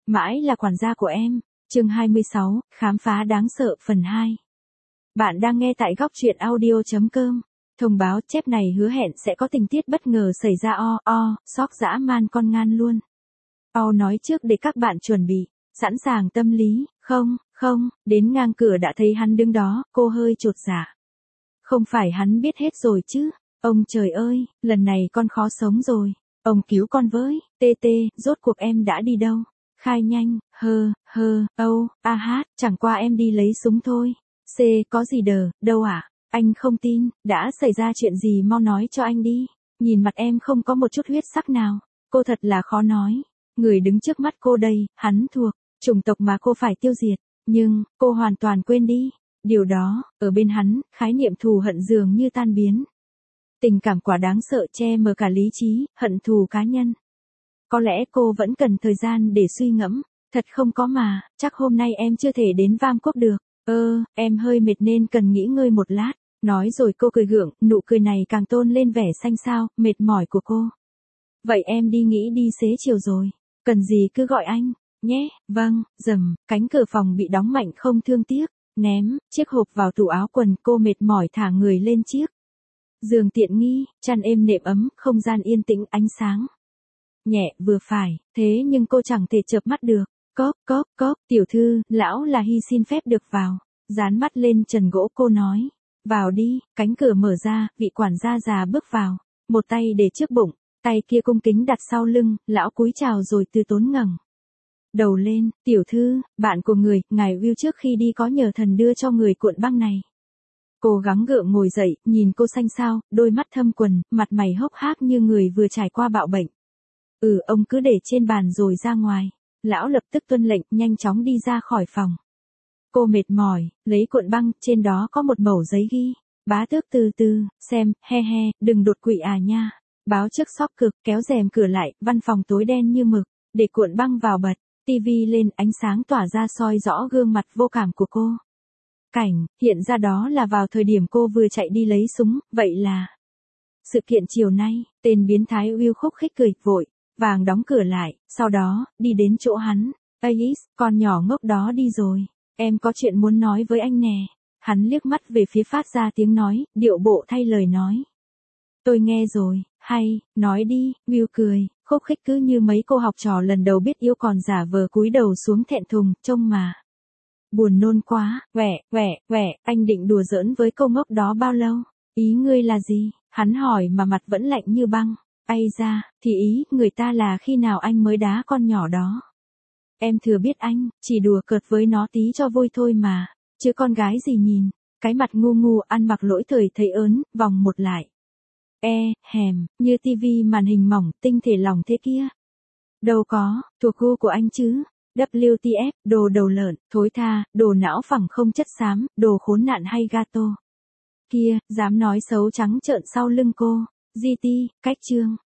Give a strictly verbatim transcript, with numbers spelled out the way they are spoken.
Mãi là quản gia của em. Chương hai mươi sáu, khám phá đáng sợ phần hai. Bạn đang nghe tại góc truyện audio chấm com. Thông báo chép này hứa hẹn sẽ có tình tiết bất ngờ xảy ra o, o, sóc dã man con ngan luôn. O nói trước để các bạn chuẩn bị, sẵn sàng tâm lý, không, không, đến ngang cửa đã thấy hắn đứng đó, cô hơi chột dạ. Không phải hắn biết hết rồi chứ, ông trời ơi, lần này con khó sống rồi, ông cứu con với, tê tê, rốt cuộc em đã đi đâu? Khai nhanh, hơ, hơ, âu, a hát, chẳng qua em đi lấy súng thôi. C, có gì đờ, đâu ạ? Anh không tin, đã xảy ra chuyện gì mau nói cho anh đi. Nhìn mặt em không có một chút huyết sắc nào. Cô thật là khó nói. Người đứng trước mắt cô đây, hắn thuộc, chủng tộc mà cô phải tiêu diệt. Nhưng, cô hoàn toàn quên đi. Điều đó, ở bên hắn, khái niệm thù hận dường như tan biến. Tình cảm quả đáng sợ che mờ cả lý trí, hận thù cá nhân. Có lẽ cô vẫn cần thời gian để suy ngẫm. Thật không có mà, chắc hôm nay em chưa thể đến Vam Quốc được. Ơ, em hơi mệt nên cần nghỉ ngơi một lát. Nói rồi cô cười gượng, nụ cười này càng tôn lên vẻ xanh xao, mệt mỏi của cô. Vậy em đi nghỉ đi xế chiều rồi. Cần gì cứ gọi anh, nhé. Vâng, dầm, cánh cửa phòng bị đóng mạnh không thương tiếc. Ném chiếc hộp vào tủ áo quần, cô mệt mỏi thả người lên chiếc giường tiện nghi, chăn êm nệm ấm, không gian yên tĩnh, ánh sáng nhẹ vừa phải, thế nhưng cô chẳng thể chợp mắt được. Cóp, cóp, cóp, tiểu thư, lão là Hy xin phép được vào. Dán mắt lên trần gỗ cô nói. Vào đi, cánh cửa mở ra, vị quản gia già bước vào. Một tay để trước bụng, tay kia cung kính đặt sau lưng, lão cúi chào rồi từ tốn ngẩng đầu lên. Tiểu thư, bạn của người, ngài Will trước khi đi có nhờ thần đưa cho người cuộn băng này. Cô gắng gượng ngồi dậy, nhìn cô xanh xao, đôi mắt thâm quầng, mặt mày hốc hác như người vừa trải qua bạo bệnh. Ừ, ông cứ để trên bàn rồi ra ngoài. Lão lập tức tuân lệnh, nhanh chóng đi ra khỏi phòng. Cô mệt mỏi, lấy cuộn băng, trên đó có một mẩu giấy ghi. Bá tước từ từ, xem, he he, đừng đột quỵ à nha. Báo trước sóc cực, kéo rèm cửa lại, văn phòng tối đen như mực, để cuộn băng vào bật, tivi lên, ánh sáng tỏa ra soi rõ gương mặt vô cảm của cô. Cảnh, hiện ra đó là vào thời điểm cô vừa chạy đi lấy súng, vậy là... Sự kiện chiều nay, tên biến thái Will khúc khích cười vội, vàng đóng cửa lại, sau đó, đi đến chỗ hắn. Ais, con nhỏ ngốc đó đi rồi, em có chuyện muốn nói với anh nè. Hắn liếc mắt về phía phát ra tiếng nói, điệu bộ thay lời nói. Tôi nghe rồi, hay, nói đi, Will cười, khúc khích cứ như mấy cô học trò lần đầu biết yêu còn giả vờ cúi đầu xuống thẹn thùng, trông mà. Buồn nôn quá, quẻ, quẻ, quẻ, anh định đùa giỡn với câu ngốc đó bao lâu? Ý ngươi là gì? Hắn hỏi mà mặt vẫn lạnh như băng. Ây da, thì ý, người ta là khi nào anh mới đá con nhỏ đó? Em thừa biết anh, chỉ đùa cợt với nó tí cho vui thôi mà, chứ con gái gì nhìn, cái mặt ngu ngu ăn mặc lỗi thời thấy ớn, vòng một lại. E, hèm, như tivi màn hình mỏng, tinh thể lỏng thế kia. Đâu có, thuộc gu của anh chứ. vê tê ép, đồ đầu lợn, thối tha, đồ não phẳng không chất xám, đồ khốn nạn hay gato. Kia, dám nói xấu trắng trợn sau lưng cô. giê tê, cách chương.